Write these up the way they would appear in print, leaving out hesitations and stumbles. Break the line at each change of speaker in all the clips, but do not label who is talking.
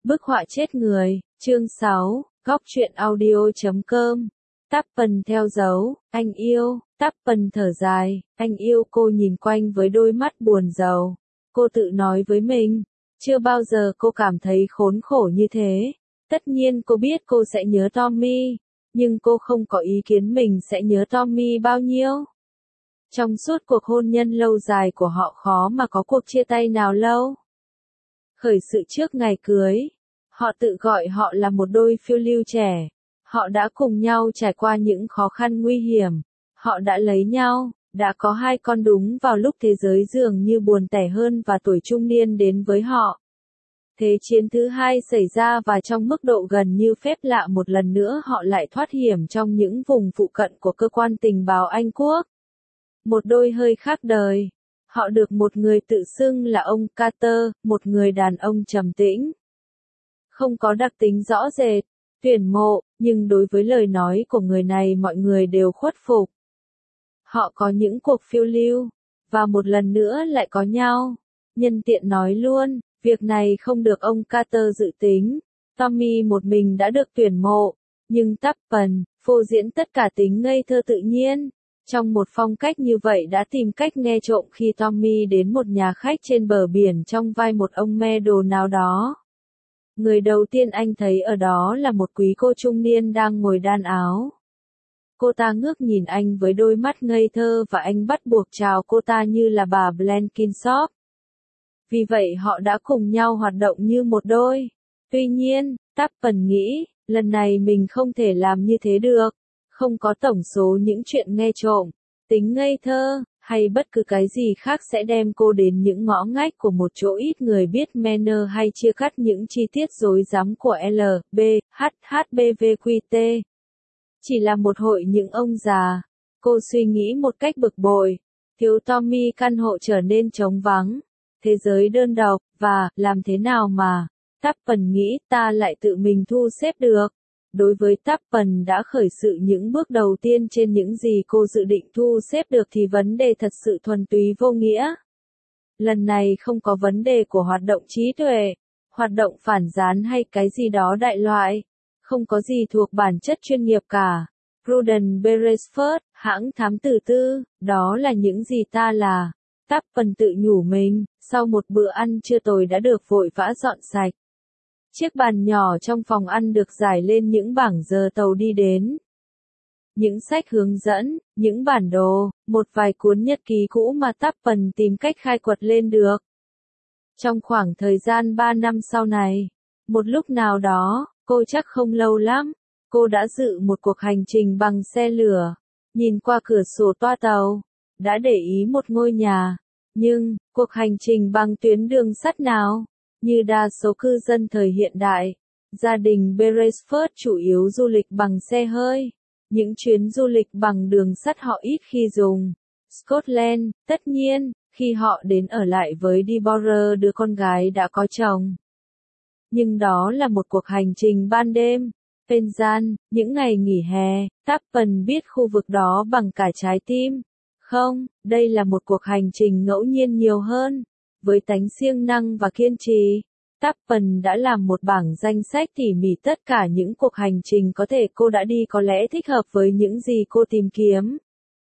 Bức họa chết người, chương 6, góc truyện audio.com. Tappen theo dấu, anh yêu, Tappen thở dài, anh yêu cô nhìn quanh với đôi mắt buồn rầu. Cô tự nói với mình, chưa bao giờ cô cảm thấy khốn khổ như thế. Tất nhiên cô biết cô sẽ nhớ Tommy, nhưng cô không có ý kiến mình sẽ nhớ Tommy bao nhiêu. Trong suốt cuộc hôn nhân lâu dài của họ khó mà có cuộc chia tay nào lâu. Khởi sự trước ngày cưới, họ tự gọi họ là một đôi phiêu lưu trẻ. Họ đã cùng nhau trải qua những khó khăn nguy hiểm. Họ đã lấy nhau, đã có 2 con đúng vào lúc thế giới dường như buồn tẻ hơn và tuổi trung niên đến với họ. Thế chiến thứ 2 xảy ra và trong mức độ gần như phép lạ một lần nữa họ lại thoát hiểm trong những vùng phụ cận của cơ quan tình báo Anh Quốc. Một đôi hơi khác đời. Họ được một người tự xưng là ông Carter, một người đàn ông trầm tĩnh. Không có đặc tính rõ rệt, tuyển mộ, nhưng đối với lời nói của người này mọi người đều khuất phục. Họ có những cuộc phiêu lưu, và một lần nữa lại có nhau. Nhân tiện nói luôn, việc này không được ông Carter dự tính. Tommy một mình đã được tuyển mộ, nhưng Tappen, phô diễn tất cả tính ngây thơ tự nhiên. Trong một phong cách như vậy đã tìm cách nghe trộm khi Tommy đến một nhà khách trên bờ biển trong vai một ông me đồ nào đó. Người đầu tiên anh thấy ở đó là một quý cô trung niên đang ngồi đan áo. Cô ta ngước nhìn anh với đôi mắt ngây thơ và anh bắt buộc chào cô ta như là bà Blenkinsop. Vì vậy họ đã cùng nhau hoạt động như một đôi. Tuy nhiên, Tappen nghĩ, lần này mình không thể làm như thế được. Không có tổng số những chuyện nghe trộm, tính ngây thơ, hay bất cứ cái gì khác sẽ đem cô đến những ngõ ngách của một chỗ ít người biết manner hay chia cắt những chi tiết rối rắm của L, B, H, H, B, V, Q, T. Chỉ là một hội những ông già. Cô suy nghĩ một cách bực bội. Thiếu Tommy căn hộ trở nên trống vắng. Thế giới đơn độc, và, làm thế nào mà, Tappen nghĩ ta lại tự mình thu xếp được. Đối với Tappen đã khởi sự những bước đầu tiên trên những gì cô dự định thu xếp được thì vấn đề thật sự thuần túy vô nghĩa. Lần này không có vấn đề của hoạt động trí tuệ, hoạt động phản gián hay cái gì đó đại loại. Không có gì thuộc bản chất chuyên nghiệp cả. Pruden Beresford, hãng thám tử tư, đó là những gì ta là. Tappen tự nhủ mình, sau một bữa ăn trưa tồi đã được vội vã dọn sạch. Chiếc bàn nhỏ trong phòng ăn được rải lên những bảng giờ tàu đi đến. Những sách hướng dẫn, những bản đồ, một vài cuốn nhật ký cũ mà Tappen tìm cách khai quật lên được. Trong khoảng thời gian 3 năm sau này, một lúc nào đó, cô chắc không lâu lắm, cô đã dự một cuộc hành trình bằng xe lửa, nhìn qua cửa sổ toa tàu, đã để ý một ngôi nhà. Nhưng, cuộc hành trình bằng tuyến đường sắt nào? Như đa số cư dân thời hiện đại, gia đình Beresford chủ yếu du lịch bằng xe hơi. Những chuyến du lịch bằng đường sắt họ ít khi dùng. Scotland, tất nhiên, khi họ đến ở lại với Deborah đứa con gái đã có chồng. Nhưng đó là một cuộc hành trình ban đêm. Penzan, những ngày nghỉ hè, Tappen biết khu vực đó bằng cả trái tim. Không, đây là một cuộc hành trình ngẫu nhiên nhiều hơn. Với tánh siêng năng và kiên trì, Tappen đã làm một bảng danh sách tỉ mỉ tất cả những cuộc hành trình có thể cô đã đi có lẽ thích hợp với những gì cô tìm kiếm.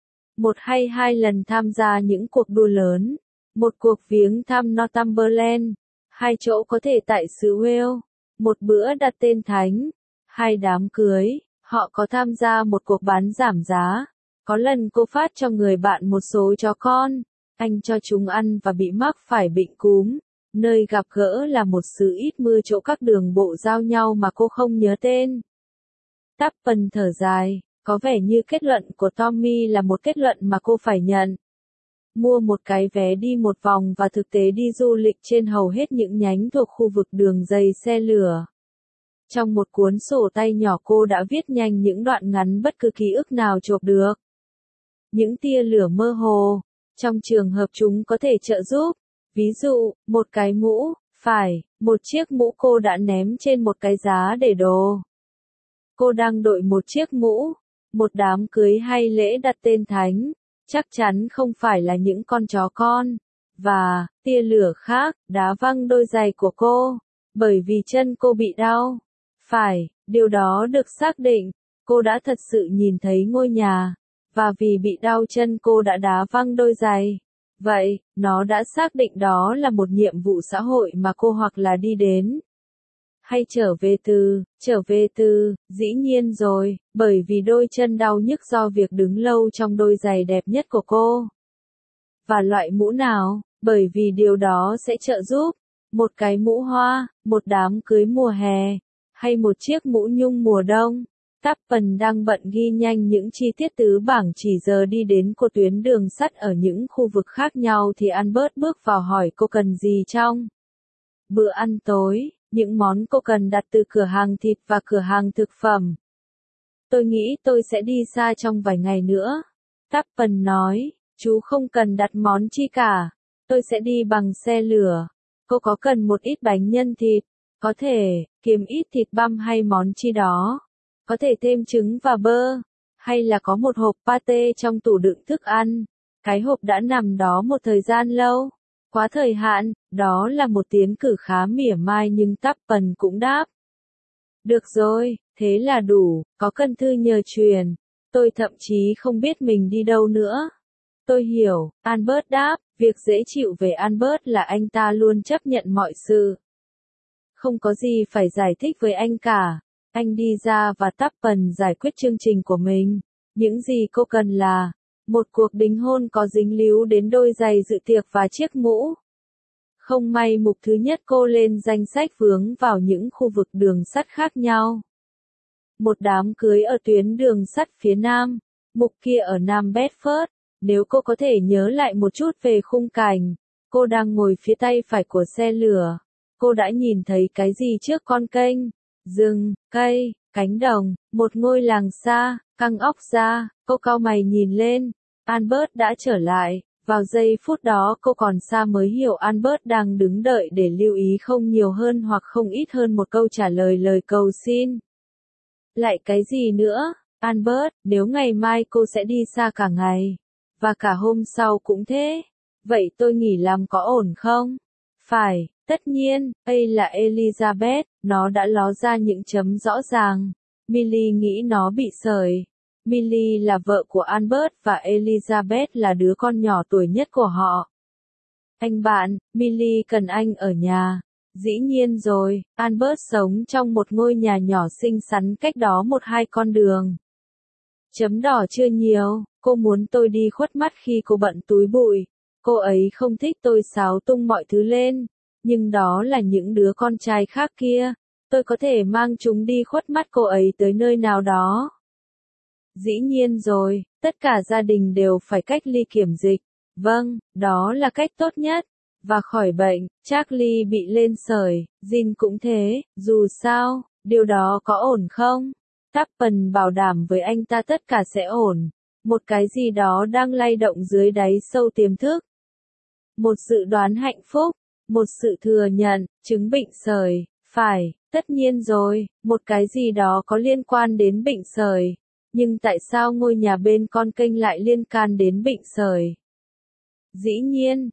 1 hay 2 lần tham gia những cuộc đua lớn, một cuộc viếng thăm Northumberland, 2 chỗ có thể tại xứ Wales, một bữa đặt tên thánh, 2 đám cưới, họ có tham gia một cuộc bán giảm giá. Có lần cô phát cho người bạn một số chó con. Anh cho chúng ăn và bị mắc phải bệnh cúm. Nơi gặp gỡ là một xứ ít mưa chỗ các đường bộ giao nhau mà cô không nhớ tên. Tappen thở dài, có vẻ như kết luận của Tommy là một kết luận mà cô phải nhận. Mua một cái vé đi một vòng và thực tế đi du lịch trên hầu hết những nhánh thuộc khu vực đường dây xe lửa. Trong một cuốn sổ tay nhỏ cô đã viết nhanh những đoạn ngắn bất cứ ký ức nào chộp được. Những tia lửa mơ hồ. Trong trường hợp chúng có thể trợ giúp, ví dụ, một cái mũ, phải, một chiếc mũ cô đã ném trên một cái giá để đồ. Cô đang đội một chiếc mũ, một đám cưới hay lễ đặt tên thánh, chắc chắn không phải là những con chó con. Và, tia lửa khác, đá văng đôi giày của cô. Bởi vì chân cô bị đau. Phải, điều đó được xác định. Cô đã thật sự nhìn thấy ngôi nhà. Và vì bị đau chân cô đã đá văng đôi giày. Vậy, nó đã xác định đó là một nhiệm vụ xã hội mà cô hoặc là đi đến. Hay trở về từ, dĩ nhiên rồi, bởi vì đôi chân đau nhức do việc đứng lâu trong đôi giày đẹp nhất của cô. Và loại mũ nào, bởi vì điều đó sẽ trợ giúp. Một cái mũ hoa, một đám cưới mùa hè, hay một chiếc mũ nhung mùa đông. Tappen đang bận ghi nhanh những chi tiết từ bảng chỉ giờ đi đến của tuyến đường sắt ở những khu vực khác nhau thì Albert bước vào hỏi cô cần gì trong bữa ăn tối, những món cô cần đặt từ cửa hàng thịt và cửa hàng thực phẩm. Tôi nghĩ tôi sẽ đi xa trong vài ngày nữa. Tappen nói, chú không cần đặt món chi cả. Tôi sẽ đi bằng xe lửa. Cô có cần một ít bánh nhân thịt? Có thể, kiếm ít thịt băm hay món chi đó. Có thể thêm trứng và bơ. Hay là có một hộp pate trong tủ đựng thức ăn. Cái hộp đã nằm đó một thời gian lâu. Quá thời hạn, đó là một tiến cử khá mỉa mai nhưng Tappen cũng đáp. Được rồi, thế là đủ, có cần thư nhờ truyền. Tôi thậm chí không biết mình đi đâu nữa. Tôi hiểu, Albert đáp, việc dễ chịu về Albert là anh ta luôn chấp nhận mọi sự. Không có gì phải giải thích với anh cả. Anh đi ra và Tappen giải quyết chương trình của mình. Những gì cô cần là một cuộc đính hôn có dính líu đến đôi giày dự tiệc và chiếc mũ. Không may mục thứ nhất cô lên danh sách vướng vào những khu vực đường sắt khác nhau. Một đám cưới ở tuyến đường sắt phía nam, mục kia ở Nam Bedford. Nếu cô có thể nhớ lại một chút về khung cảnh, cô đang ngồi phía tay phải của xe lửa. Cô đã nhìn thấy cái gì trước con kênh? Rừng, cây, cánh đồng, một ngôi làng xa, căng óc ra, cô cau mày nhìn lên. Albert đã trở lại. Vào giây phút đó cô còn xa mới hiểu Albert đang đứng đợi để lưu ý không nhiều hơn hoặc không ít hơn một câu trả lời lời cầu xin. Lại cái gì nữa, Albert, nếu ngày mai cô sẽ đi xa cả ngày, và cả hôm sau cũng thế, vậy tôi nghỉ làm có ổn không? Phải, tất nhiên, đây là Elizabeth, nó đã ló ra những chấm rõ ràng. Millie nghĩ nó bị sởi. Millie là vợ của Albert và Elizabeth là đứa con nhỏ tuổi nhất của họ. Anh bạn, Millie cần anh ở nhà. Dĩ nhiên rồi, Albert sống trong một ngôi nhà nhỏ xinh xắn cách đó 1-2 con đường. Chấm đỏ chưa nhiều, cô muốn tôi đi khuất mắt khi cô bận túi bụi. Cô ấy không thích tôi xáo tung mọi thứ lên. Nhưng đó là những đứa con trai khác kia. Tôi có thể mang chúng đi khuất mắt cô ấy tới nơi nào đó. Dĩ nhiên rồi, tất cả gia đình đều phải cách ly kiểm dịch. Vâng, đó là cách tốt nhất. Và khỏi bệnh, Charlie bị lên sởi, Jin cũng thế, dù sao, điều đó có ổn không? Tappen bảo đảm với anh ta tất cả sẽ ổn. Một cái gì đó đang lay động dưới đáy sâu tiềm thức. Một dự đoán hạnh phúc, một sự thừa nhận, chứng bệnh sởi, phải, tất nhiên rồi, một cái gì đó có liên quan đến bệnh sởi. Nhưng tại sao ngôi nhà bên con kênh lại liên can đến bệnh sởi? Dĩ nhiên,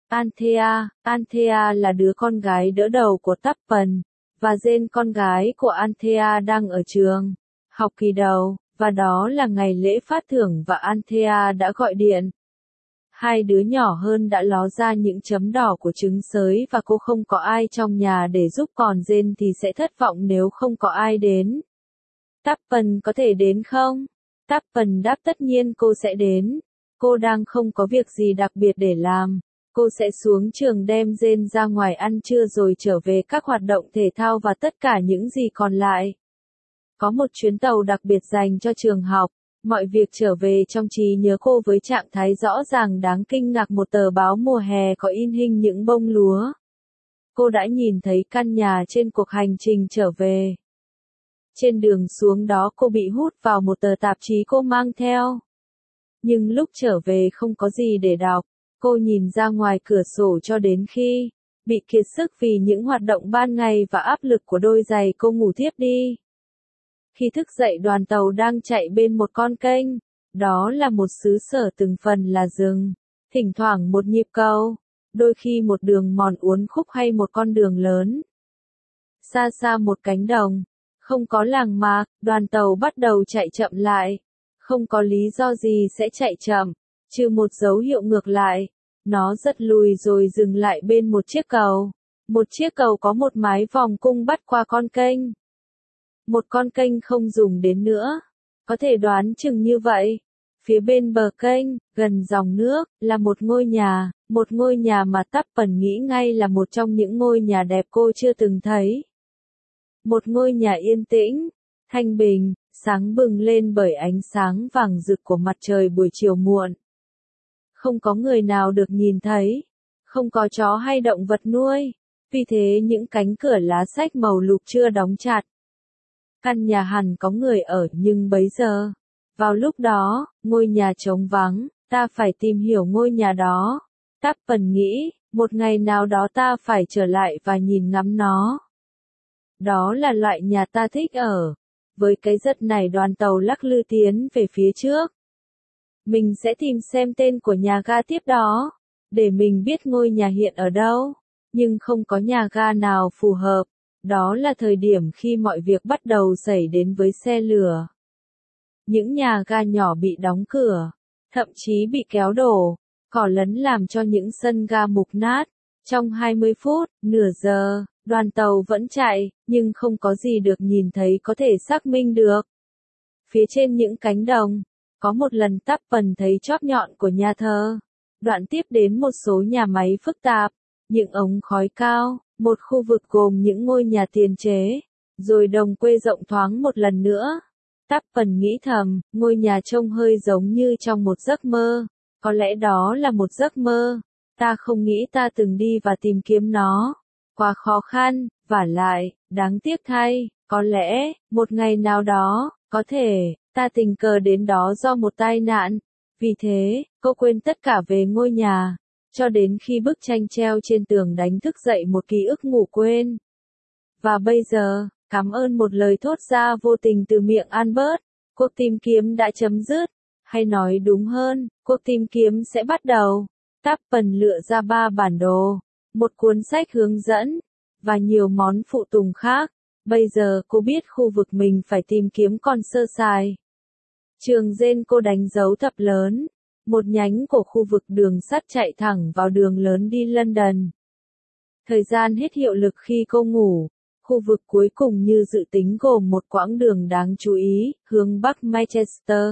Anthea là đứa con gái đỡ đầu của Tappen, và Jane con gái của Anthea đang ở trường, học kỳ đầu, và đó là ngày lễ phát thưởng và Anthea đã gọi điện. Hai đứa nhỏ hơn đã ló ra những chấm đỏ của trứng sới và cô không có ai trong nhà để giúp còn Jane thì sẽ thất vọng nếu không có ai đến. Tappen có thể đến không? Tappen đáp tất nhiên cô sẽ đến. Cô đang không có việc gì đặc biệt để làm. Cô sẽ xuống trường đem Jane ra ngoài ăn trưa rồi trở về các hoạt động thể thao và tất cả những gì còn lại. Có một chuyến tàu đặc biệt dành cho trường học. Mọi việc trở về trong trí nhớ cô với trạng thái rõ ràng đáng kinh ngạc. Một tờ báo mùa hè có in hình những bông lúa. Cô đã nhìn thấy căn nhà trên cuộc hành trình trở về. Trên đường xuống đó cô bị hút vào một tờ tạp chí cô mang theo. Nhưng lúc trở về không có gì để đọc. Cô nhìn ra ngoài cửa sổ cho đến khi bị kiệt sức vì những hoạt động ban ngày và áp lực của đôi giày cô ngủ thiếp đi. Khi thức dậy đoàn tàu đang chạy bên một con kênh. Đó là một xứ sở từng phần là rừng. Thỉnh thoảng một nhịp cầu. Đôi khi một đường mòn uốn khúc hay một con đường lớn. Xa xa một cánh đồng, không có làng mạc, đoàn tàu bắt đầu chạy chậm lại. Không có lý do gì sẽ chạy chậm, trừ một dấu hiệu ngược lại. Nó rất lùi rồi dừng lại bên một chiếc cầu. Một chiếc cầu có một mái vòng cung bắt qua con kênh. Một con kênh không dùng đến nữa. Có thể đoán chừng như vậy. Phía bên bờ kênh, gần dòng nước, là một ngôi nhà mà Tappen nghĩ ngay là một trong những ngôi nhà đẹp cô chưa từng thấy. Một ngôi nhà yên tĩnh, thanh bình, sáng bừng lên bởi ánh sáng vàng rực của mặt trời buổi chiều muộn. Không có người nào được nhìn thấy, không có chó hay động vật nuôi, vì thế những cánh cửa lá sách màu lục chưa đóng chặt. Căn nhà hẳn có người ở nhưng bấy giờ, vào lúc đó, ngôi nhà trống vắng, ta phải tìm hiểu ngôi nhà đó. Tappen nghĩ, một ngày nào đó ta phải trở lại và nhìn ngắm nó. Đó là loại nhà ta thích ở. Với cái giật này đoàn tàu lắc lư tiến về phía trước. Mình sẽ tìm xem tên của nhà ga tiếp đó, để mình biết ngôi nhà hiện ở đâu. Nhưng không có nhà ga nào phù hợp. Đó là thời điểm khi mọi việc bắt đầu xảy đến với xe lửa. Những nhà ga nhỏ bị đóng cửa, thậm chí bị kéo đổ, cỏ lấn làm cho những sân ga mục nát. Trong 20 phút, nửa giờ, đoàn tàu vẫn chạy, nhưng không có gì được nhìn thấy có thể xác minh được. Phía trên những cánh đồng, có một lần Tappen thấy chóp nhọn của nhà thờ. Đoạn tiếp đến một số nhà máy phức tạp, những ống khói cao, một khu vực gồm những ngôi nhà tiền chế, rồi đồng quê rộng thoáng một lần nữa. Tappen nghĩ thầm, ngôi nhà trông hơi giống như trong một giấc mơ. Có lẽ đó là một giấc mơ. Ta không nghĩ ta từng đi và tìm kiếm nó. Quá khó khăn, vả lại, đáng tiếc thay, có lẽ, một ngày nào đó, có thể, ta tình cờ đến đó do một tai nạn. Vì thế, cô quên tất cả về ngôi nhà, cho đến khi bức tranh treo trên tường đánh thức dậy một ký ức ngủ quên. Và bây giờ, cảm ơn một lời thốt ra vô tình từ miệng Albert, cuộc tìm kiếm đã chấm dứt. Hay nói đúng hơn, cuộc tìm kiếm sẽ bắt đầu. Tappen lựa ra 3 bản đồ, một cuốn sách hướng dẫn, và nhiều món phụ tùng khác. Bây giờ cô biết khu vực mình phải tìm kiếm còn sơ sài. Trường Gen cô đánh dấu thập lớn, một nhánh của khu vực đường sắt chạy thẳng vào đường lớn đi London. Thời gian hết hiệu lực khi cô ngủ. Khu vực cuối cùng như dự tính gồm một quãng đường đáng chú ý, hướng Bắc Manchester.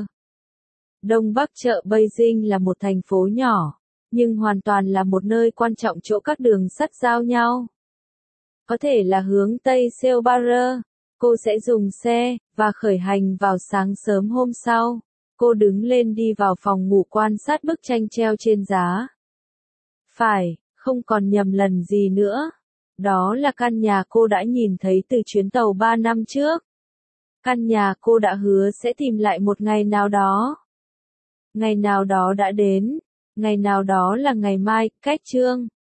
Đông Bắc chợ Beijing là một thành phố nhỏ, nhưng hoàn toàn là một nơi quan trọng chỗ các đường sắt giao nhau. Có thể là hướng Tây Selbarer. Cô sẽ dùng xe, và khởi hành vào sáng sớm hôm sau. Cô đứng lên đi vào phòng ngủ quan sát bức tranh treo trên giá. Phải, không còn nhầm lần gì nữa. Đó là căn nhà cô đã nhìn thấy từ chuyến tàu 3 năm trước. Căn nhà cô đã hứa sẽ tìm lại một ngày nào đó. Ngày nào đó đã đến. Ngày nào đó là ngày mai, cách chương.